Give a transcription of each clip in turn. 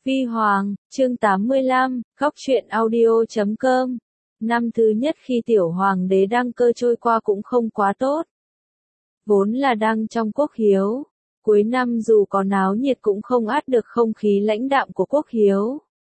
Vi Hoàng, chương 85, Góc truyện audio.com. Năm thứ nhất khi tiểu hoàng đế đăng cơ trôi qua cũng không quá tốt. Vốn là đang trong quốc hiếu, cuối năm dù có náo nhiệt cũng không át được không khí lãnh đạm của quốc hiếu.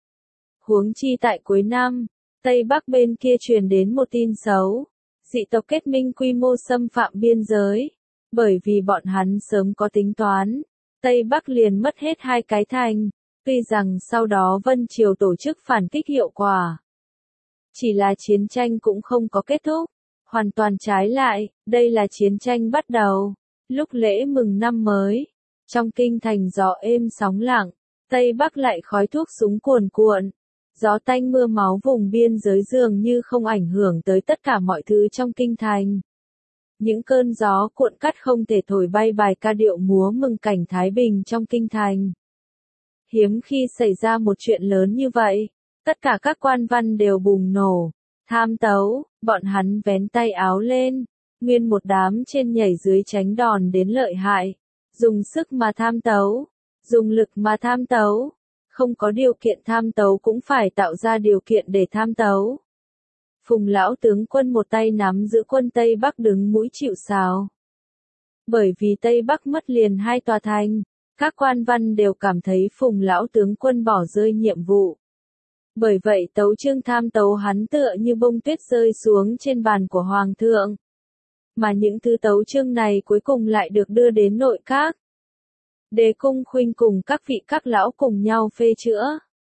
Huống chi tại cuối năm, Tây Bắc bên kia truyền đến một tin xấu, dị tộc kết minh quy mô xâm phạm biên giới, bởi vì bọn hắn sớm có tính toán, Tây Bắc liền mất hết hai cái thành. Tuy rằng sau đó Vân Triều tổ chức phản kích hiệu quả, chỉ là chiến tranh cũng không có kết thúc, hoàn toàn trái lại, đây là chiến tranh bắt đầu. Lúc lễ mừng năm mới, trong kinh thành gió êm sóng lặng, Tây Bắc lại khói thuốc súng cuồn cuộn, gió tanh mưa máu vùng biên giới dường như không ảnh hưởng tới tất cả mọi thứ trong kinh thành. Những cơn gió cuộn cắt không thể thổi bay bài ca điệu múa mừng cảnh thái bình trong kinh thành. Hiếm khi xảy ra một chuyện lớn như vậy, tất cả các quan văn đều bùng nổ, tham tấu, bọn hắn vén tay áo lên, nguyên một đám trên nhảy dưới tránh đòn đến lợi hại, dùng sức mà tham tấu, dùng lực mà tham tấu, không có điều kiện tham tấu cũng phải tạo ra điều kiện để tham tấu. Phùng lão tướng quân một tay nắm giữ quân Tây Bắc đứng mũi chịu sào. Bởi vì Tây Bắc mất liền hai tòa thành, các quan văn đều cảm thấy Phùng lão tướng quân bỏ rơi nhiệm vụ. Bởi vậy tấu chương tham tấu hắn tựa như bông tuyết rơi xuống trên bàn của Hoàng thượng. Mà những thứ tấu chương này cuối cùng lại được đưa đến nội các. Đế Cung Khuynh cùng các vị các lão cùng nhau phê chữa.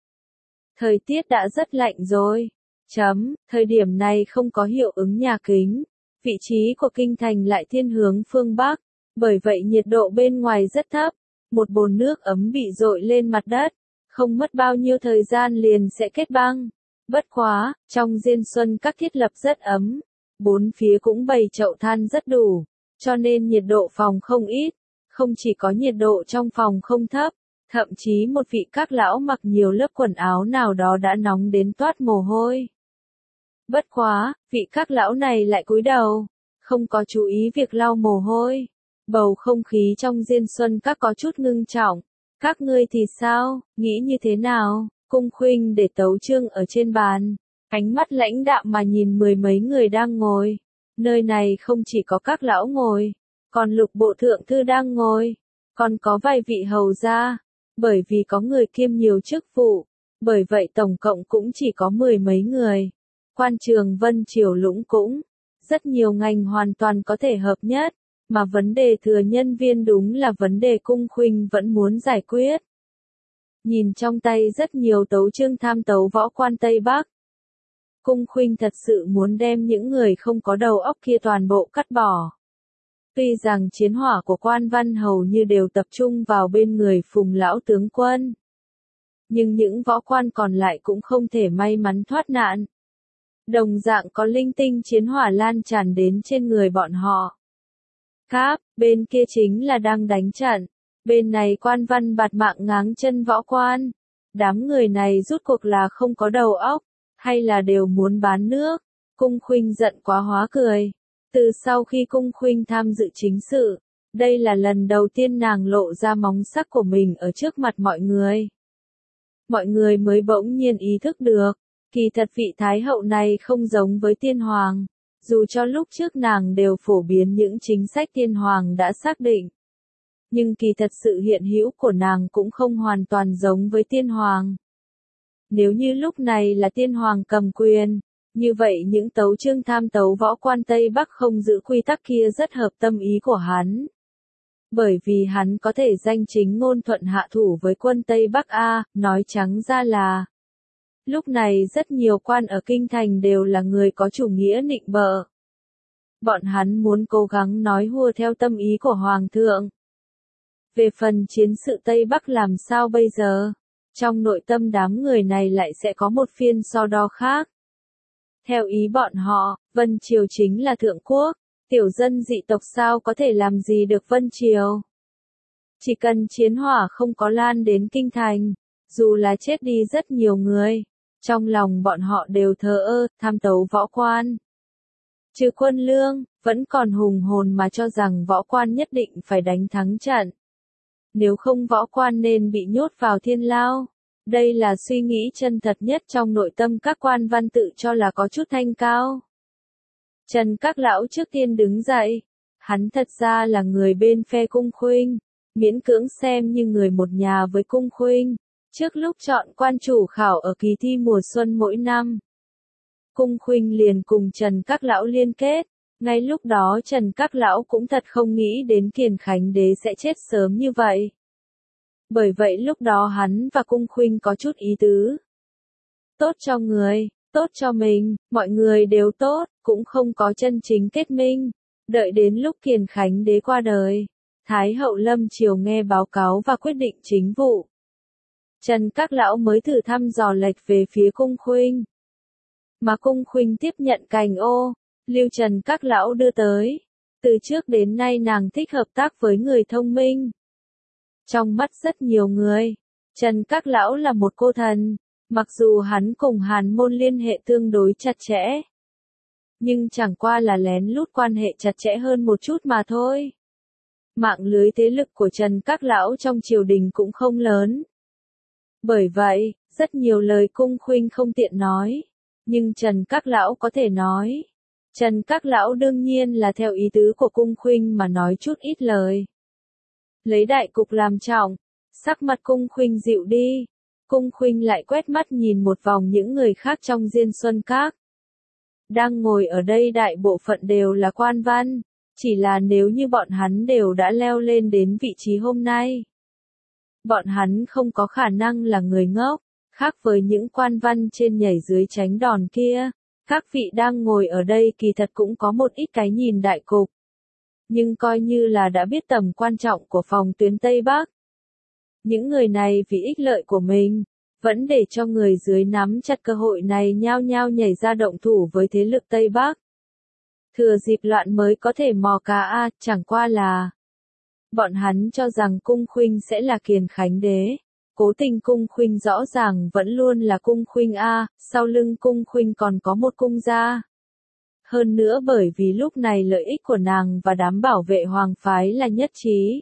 Thời tiết đã rất lạnh rồi. Thời điểm này không có hiệu ứng nhà kính. Vị trí của kinh thành lại thiên hướng phương Bắc. Bởi vậy nhiệt độ bên ngoài rất thấp. Một bồn nước ấm bị dội lên mặt đất, không mất bao nhiêu thời gian liền sẽ kết băng. Bất quá, trong diên xuân các thiết lập rất ấm, bốn phía cũng bày chậu than rất đủ, cho nên nhiệt độ phòng không ít, không chỉ có nhiệt độ trong phòng không thấp, thậm chí một vị các lão mặc nhiều lớp quần áo nào đó đã nóng đến toát mồ hôi. Bất quá, vị các lão này lại cúi đầu, không có chú ý việc lau mồ hôi. Bầu không khí trong diên xuân các có chút ngưng trọng. Các ngươi thì sao, nghĩ như thế nào? Cung Khuynh để tấu chương ở trên bàn, ánh mắt lãnh đạm mà nhìn mười mấy người đang ngồi. Nơi này không chỉ có các lão ngồi, còn Lục bộ thượng thư đang ngồi, còn có vài vị hầu gia, bởi vì có người kiêm nhiều chức vụ, bởi vậy tổng cộng cũng chỉ có mười mấy người. Quan trường Vân Triều lũng cũng, rất nhiều ngành hoàn toàn có thể hợp nhất. Mà vấn đề thừa nhân viên đúng là vấn đề Cung Khuynh vẫn muốn giải quyết. Nhìn trong tay rất nhiều tấu chương tham tấu võ quan Tây Bắc. Cung Khuynh thật sự muốn đem những người không có đầu óc kia toàn bộ cắt bỏ. Tuy rằng chiến hỏa của quan văn hầu như đều tập trung vào bên người Phùng lão tướng quân. Nhưng những võ quan còn lại cũng không thể may mắn thoát nạn. Đồng dạng có linh tinh chiến hỏa lan tràn đến trên người bọn họ. Bên kia chính là đang đánh trận, bên này quan văn bạt mạng ngáng chân võ quan. Đám người này rút cuộc là không có đầu óc, hay là đều muốn bán nước. Cung Khuynh giận quá hóa cười. Từ sau khi Cung Khuynh tham dự chính sự, đây là lần đầu tiên nàng lộ ra móng sắc của mình ở trước mặt mọi người. Mọi người mới bỗng nhiên ý thức được, kỳ thật vị Thái hậu này không giống với tiên hoàng. Dù cho lúc trước nàng đều phổ biến những chính sách tiên hoàng đã xác định. Nhưng kỳ thật sự hiện hữu của nàng cũng không hoàn toàn giống với tiên hoàng. Nếu như lúc này là tiên hoàng cầm quyền, như vậy những tấu chương tham tấu võ quan Tây Bắc không giữ quy tắc kia rất hợp tâm ý của hắn. Bởi vì hắn có thể danh chính ngôn thuận hạ thủ với quân Tây Bắc nói trắng ra là. Lúc này rất nhiều quan ở kinh thành đều là người có chủ nghĩa nịnh bợ. Bọn hắn muốn cố gắng nói hùa theo tâm ý của Hoàng thượng. Về phần chiến sự Tây Bắc làm sao bây giờ? Trong nội tâm đám người này lại sẽ có một phiên so đo khác. Theo ý bọn họ, Vân Triều chính là thượng quốc, tiểu dân dị tộc sao có thể làm gì được Vân Triều? Chỉ cần chiến hỏa không có lan đến kinh thành, dù là chết đi rất nhiều người. Trong lòng bọn họ đều thờ ơ, tham tấu võ quan. Trừ Quân Lương, vẫn còn hùng hồn mà cho rằng võ quan nhất định phải đánh thắng trận. Nếu không võ quan nên bị nhốt vào thiên lao. Đây là suy nghĩ chân thật nhất trong nội tâm các quan văn tự cho là có chút thanh cao. Trần Các Lão trước tiên đứng dậy. Hắn thật ra là người bên phe Cung Khuynh, miễn cưỡng xem như người một nhà với Cung Khuynh. Trước lúc chọn quan chủ khảo ở kỳ thi mùa xuân mỗi năm, Cung Khuynh liền cùng Trần Các Lão liên kết. Ngay lúc đó Trần Các Lão cũng thật không nghĩ đến Kiền Khánh Đế sẽ chết sớm như vậy. Bởi vậy lúc đó hắn và Cung Khuynh có chút ý tứ. Tốt cho người, tốt cho mình, mọi người đều tốt, cũng không có chân chính kết minh. Đợi đến lúc Kiền Khánh Đế qua đời, Thái hậu lâm triều nghe báo cáo và quyết định chính vụ. Trần Các Lão mới thử thăm dò lệch về phía Cung Khuynh. Mà Cung Khuynh tiếp nhận cành ô, Lưu Trần Các Lão đưa tới. Từ trước đến nay nàng thích hợp tác với người thông minh. Trong mắt rất nhiều người, Trần Các Lão là một cô thần, mặc dù hắn cùng Hàn Môn liên hệ tương đối chặt chẽ. Nhưng chẳng qua là lén lút quan hệ chặt chẽ hơn một chút mà thôi. Mạng lưới thế lực của Trần Các Lão trong triều đình cũng không lớn. Bởi vậy, rất nhiều lời Cung Khuynh không tiện nói. Nhưng Trần Các Lão có thể nói. Trần Các Lão đương nhiên là theo ý tứ của Cung Khuynh mà nói chút ít lời. Lấy đại cục làm trọng, sắc mặt Cung Khuynh dịu đi. Cung Khuynh lại quét mắt nhìn một vòng những người khác trong Diên Xuân Các. Đang ngồi ở đây đại bộ phận đều là quan văn, chỉ là nếu như bọn hắn đều đã leo lên đến vị trí hôm nay. Bọn hắn không có khả năng là người ngốc, khác với những quan văn trên nhảy dưới tránh đòn kia. Các vị đang ngồi ở đây kỳ thật cũng có một ít cái nhìn đại cục. Nhưng coi như là đã biết tầm quan trọng của phòng tuyến Tây Bắc. Những người này vì ích lợi của mình, vẫn để cho người dưới nắm chặt cơ hội này nhao nhao nhảy ra động thủ với thế lực Tây Bắc. Thừa dịp loạn mới có thể mò cá chẳng qua là. Bọn hắn cho rằng Cung Khuynh sẽ là Kiền Khánh Đế. Cố tình Cung Khuynh rõ ràng vẫn luôn là Cung Khuynh sau lưng Cung Khuynh còn có một cung gia. Hơn nữa bởi vì lúc này lợi ích của nàng và đám bảo vệ hoàng phái là nhất trí.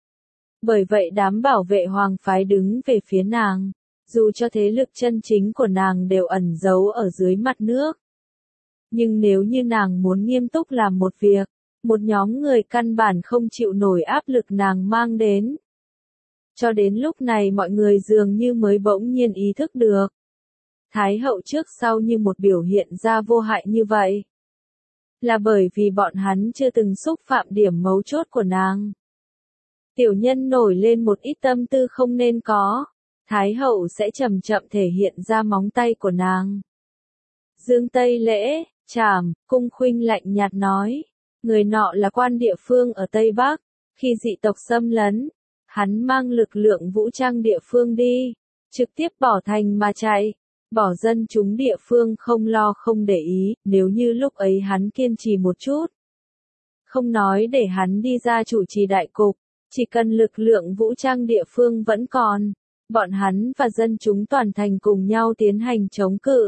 Bởi vậy đám bảo vệ hoàng phái đứng về phía nàng, dù cho thế lực chân chính của nàng đều ẩn giấu ở dưới mặt nước. Nhưng nếu như nàng muốn nghiêm túc làm một việc, một nhóm người căn bản không chịu nổi áp lực nàng mang đến. Cho đến lúc này mọi người dường như mới bỗng nhiên ý thức được. Thái hậu trước sau như một biểu hiện ra vô hại như vậy. Là bởi vì bọn hắn chưa từng xúc phạm điểm mấu chốt của nàng. Tiểu nhân nổi lên một ít tâm tư không nên có. Thái hậu sẽ chậm chậm thể hiện ra móng tay của nàng. Dương Tây Lễ, Trảm, Cung Khuynh lạnh nhạt nói. Người nọ là quan địa phương ở Tây Bắc. Khi dị tộc xâm lấn, hắn mang lực lượng vũ trang địa phương đi. Trực tiếp bỏ thành mà chạy. Bỏ dân chúng địa phương không lo không để ý, nếu như lúc ấy hắn kiên trì một chút. Không nói để hắn đi ra chủ trì đại cục, chỉ cần lực lượng vũ trang địa phương vẫn còn, bọn hắn và dân chúng toàn thành cùng nhau tiến hành chống cự.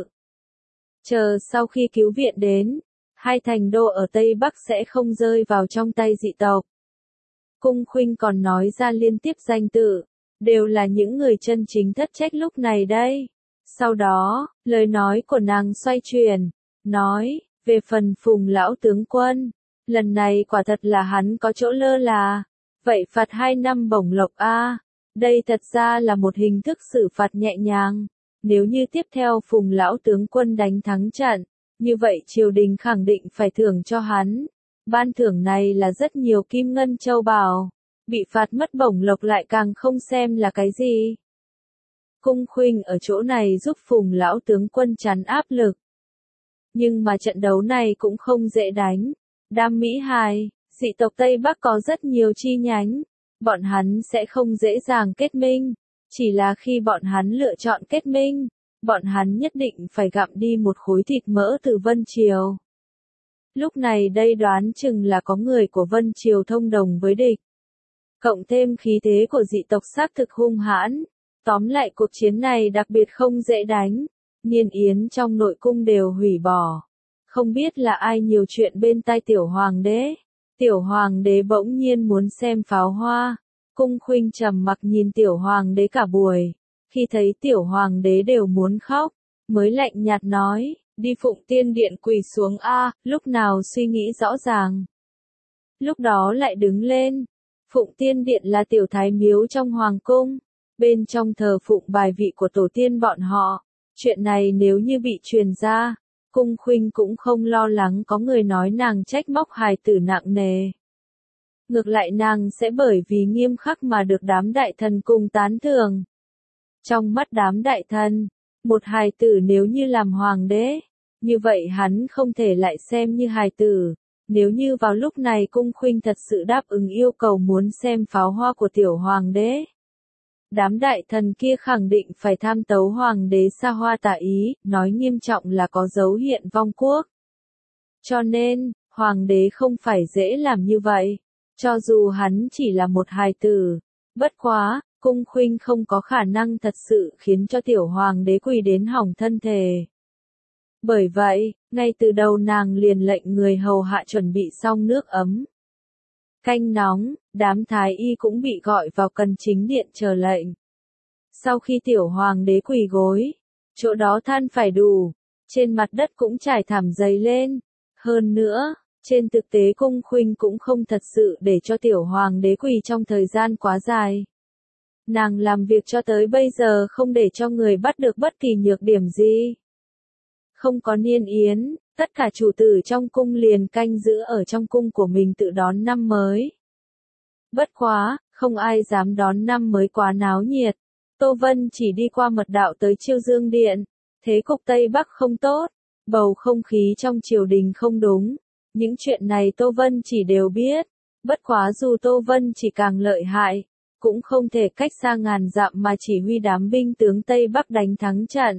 Chờ sau khi cứu viện đến, hai thành đô ở Tây Bắc sẽ không rơi vào trong tay dị tộc. Cung Khuynh còn nói ra liên tiếp danh tự, đều là những người chân chính thất trách lúc này đây. Sau đó, lời nói của nàng xoay chuyển, nói, về phần Phùng lão tướng quân, lần này quả thật là hắn có chỗ lơ là, vậy phạt 2 năm bổng lộc đây thật ra là một hình thức xử phạt nhẹ nhàng, nếu như tiếp theo Phùng lão tướng quân đánh thắng trận, như vậy triều đình khẳng định phải thưởng cho hắn, ban thưởng này là rất nhiều kim ngân châu báu, bị phạt mất bổng lộc lại càng không xem là cái gì. Cung Khuynh ở chỗ này giúp Phùng lão tướng quân tránh áp lực. Nhưng mà trận đấu này cũng không dễ đánh. Đam Mỹ Hài, dị tộc Tây Bắc có rất nhiều chi nhánh. Bọn hắn sẽ không dễ dàng kết minh. Chỉ là khi bọn hắn lựa chọn kết minh, bọn hắn nhất định phải gặm đi một khối thịt mỡ từ Vân Triều. Lúc này đây đoán chừng là có người của Vân Triều thông đồng với địch. Cộng thêm khí thế của dị tộc xác thực hung hãn. Tóm lại cuộc chiến này đặc biệt không dễ đánh, Niên yến trong nội cung đều hủy bỏ. Không biết là ai nhiều chuyện bên tai tiểu hoàng đế. Tiểu hoàng đế bỗng nhiên muốn xem pháo hoa. Cung Khuynh trầm mặc nhìn tiểu hoàng đế cả buổi. Khi thấy tiểu hoàng đế đều muốn khóc, mới lạnh nhạt nói, đi Phụng Tiên Điện quỳ xuống a, lúc nào suy nghĩ rõ ràng. Lúc đó lại đứng lên. Phụng Tiên Điện là tiểu thái miếu trong hoàng cung, bên trong thờ phụng bài vị của tổ tiên bọn họ. Chuyện này nếu như bị truyền ra, Cung Khuynh cũng không lo lắng có người nói nàng trách móc hài tử nặng nề. Ngược lại nàng sẽ bởi vì nghiêm khắc mà được đám đại thần cùng tán thưởng. Trong mắt đám đại thần, một hài tử nếu như làm hoàng đế, như vậy hắn không thể lại xem như hài tử. Nếu như vào lúc này Cung Khuynh thật sự đáp ứng yêu cầu muốn xem pháo hoa của tiểu hoàng đế, đám đại thần kia khẳng định phải tham tấu hoàng đế xa hoa tả ý, nói nghiêm trọng là có dấu hiện vong quốc. Cho nên, hoàng đế không phải dễ làm như vậy, cho dù hắn chỉ là một hài tử. Bất quá, Cung Khuynh không có khả năng thật sự khiến cho tiểu hoàng đế quỳ đến hỏng thân thể. Bởi vậy, ngay từ đầu nàng liền lệnh người hầu hạ chuẩn bị xong nước ấm, canh nóng, đám thái y cũng bị gọi vào Cần Chính Điện chờ lệnh. Sau khi tiểu hoàng đế quỳ gối, chỗ đó than phải đủ, trên mặt đất cũng trải thảm dày lên. Hơn nữa, trên thực tế Cung Khuynh cũng không thật sự để cho tiểu hoàng đế quỳ trong thời gian quá dài. Nàng làm việc cho tới bây giờ không để cho người bắt được bất kỳ nhược điểm gì. Không có niên yến, tất cả chủ tử trong cung liền canh giữ ở trong cung của mình tự đón năm mới. Bất quá, không ai dám đón năm mới quá náo nhiệt. Tô Vân chỉ đi qua mật đạo tới Chiêu Dương Điện, thế cục Tây Bắc không tốt, bầu không khí trong triều đình không đúng. Những chuyện này Tô Vân chỉ đều biết, bất quá dù Tô Vân chỉ càng lợi hại, cũng không thể cách xa ngàn dặm mà chỉ huy đám binh tướng Tây Bắc đánh thắng trận.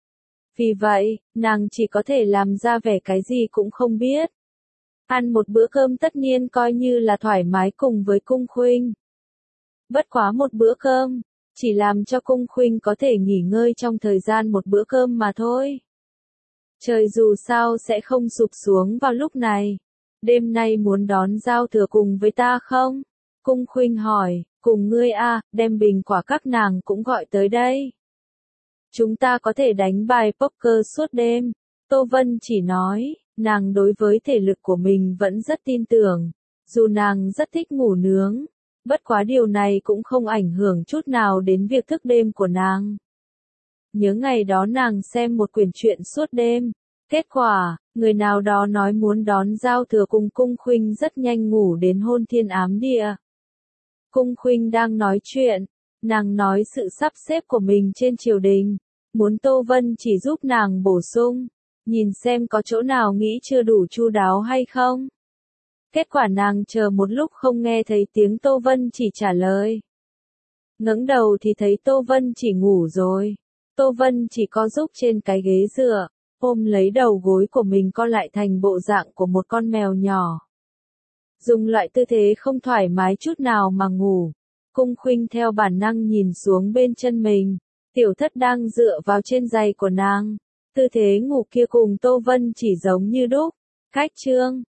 Vì vậy, nàng chỉ có thể làm ra vẻ cái gì cũng không biết. Ăn một bữa cơm tất nhiên coi như là thoải mái cùng với Cung Khuynh. Bất quá một bữa cơm, chỉ làm cho Cung Khuynh có thể nghỉ ngơi trong thời gian một bữa cơm mà thôi. Trời dù sao sẽ không sụp xuống vào lúc này. Đêm nay muốn đón giao thừa cùng với ta không? Cung Khuynh hỏi, cùng ngươi a, đem bình quả các nàng cũng gọi tới đây. Chúng ta có thể đánh bài poker suốt đêm. Tô Vân chỉ nói, nàng đối với thể lực của mình vẫn rất tin tưởng. Dù nàng rất thích ngủ nướng, bất quá điều này cũng không ảnh hưởng chút nào đến việc thức đêm của nàng. Nhớ ngày đó nàng xem một quyển truyện suốt đêm. Kết quả, người nào đó nói muốn đón giao thừa cùng Cung Khuynh rất nhanh ngủ đến hôn thiên ám địa. Cung Khuynh đang nói chuyện, nàng nói sự sắp xếp của mình trên triều đình, muốn Tô Vân chỉ giúp nàng bổ sung, nhìn xem có chỗ nào nghĩ chưa đủ chu đáo hay không. Kết quả nàng chờ một lúc không nghe thấy tiếng Tô Vân chỉ trả lời. Ngẩng đầu thì thấy Tô Vân chỉ ngủ rồi. Tô Vân chỉ co giúp trên cái ghế dựa, ôm lấy đầu gối của mình co lại thành bộ dạng của một con mèo nhỏ. Dùng loại tư thế không thoải mái chút nào mà ngủ. Cung Khuynh theo bản năng nhìn xuống bên chân mình, tiểu thất đang dựa vào trên giày của nàng. Tư thế ngủ kia cùng Tô Vân chỉ giống như đúc. Cách chương